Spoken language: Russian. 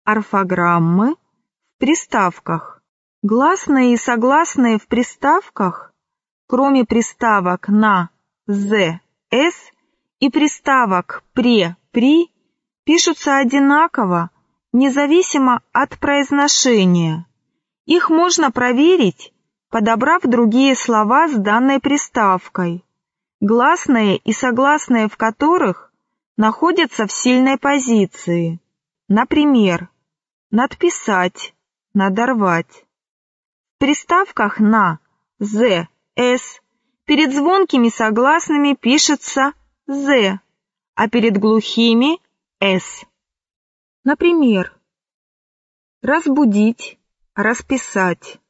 орфограммы в приставках. Гласные и согласные в приставках, кроме приставок «на», «з», «с» и приставок «пре», «при», пишутся одинаково, независимо от произношения. Их можно проверить, подобрав другие слова с данной приставкой, гласные и согласные в которых находятся в сильной позиции. Например, надписать, надорвать. В приставках «на», «з», «с» перед звонкими согласными пишется «з», а перед глухими «с». Например, разбудить, расписать.